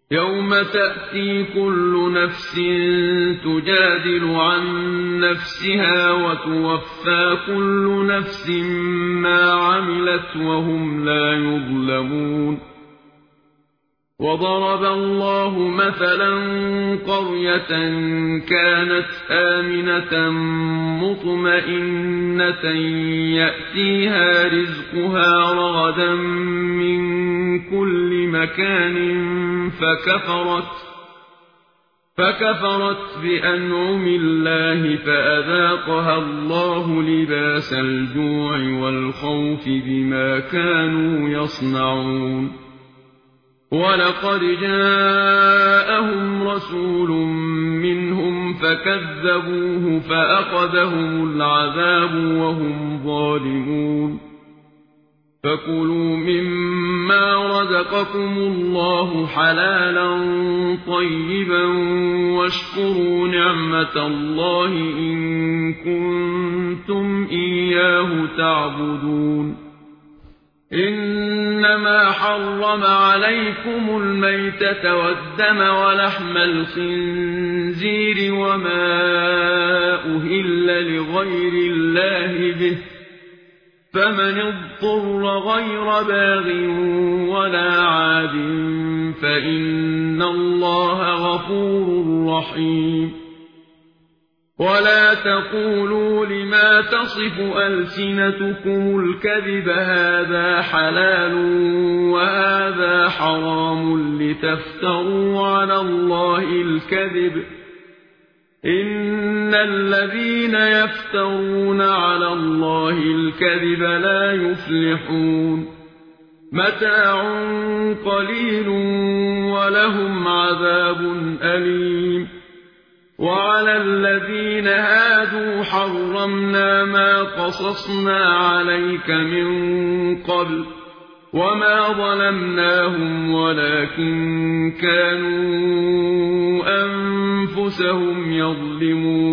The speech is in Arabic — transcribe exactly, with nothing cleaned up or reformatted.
يوم تأتي كل نفس تجادل عن نفسها وتوفى كل نفس ما عملت وهم لا يظلمون وضرب الله مثلا قرية كانت آمنة مطمئنة يأتيها رزقها رغدا من كل مكان فكفرت فكفرت بأنعم الله فأذاقها الله لباس الجوع والخوف بما كانوا يصنعون ولقد جاءهم رسول منهم فكذبوه فأخذهم العذاب وهم ظالمون فكلوا مما رزقكم الله حلالا طيبا واشكروا نعمة الله إن كنتم إياه تعبدون إنما حرم عليكم الميتة والدم ولحم الخنزير وما أهل لغير الله به فمن اضطر غير باغ ولا عاد فإن الله غفور رحيم ولا تقولوا لما تصف ألسنتكم الكذب هذا حلال وهذا حرام لتفتروا على الله الكذب إن الذين يفترون على الله الكذب لا يفلحون متاع قليل ولهم عذاب أليم وعلى الذين هادوا حرمنا ما قصصنا عليك من قبل وما ظلمناهم ولكن كانوا أنفسهم يظلمون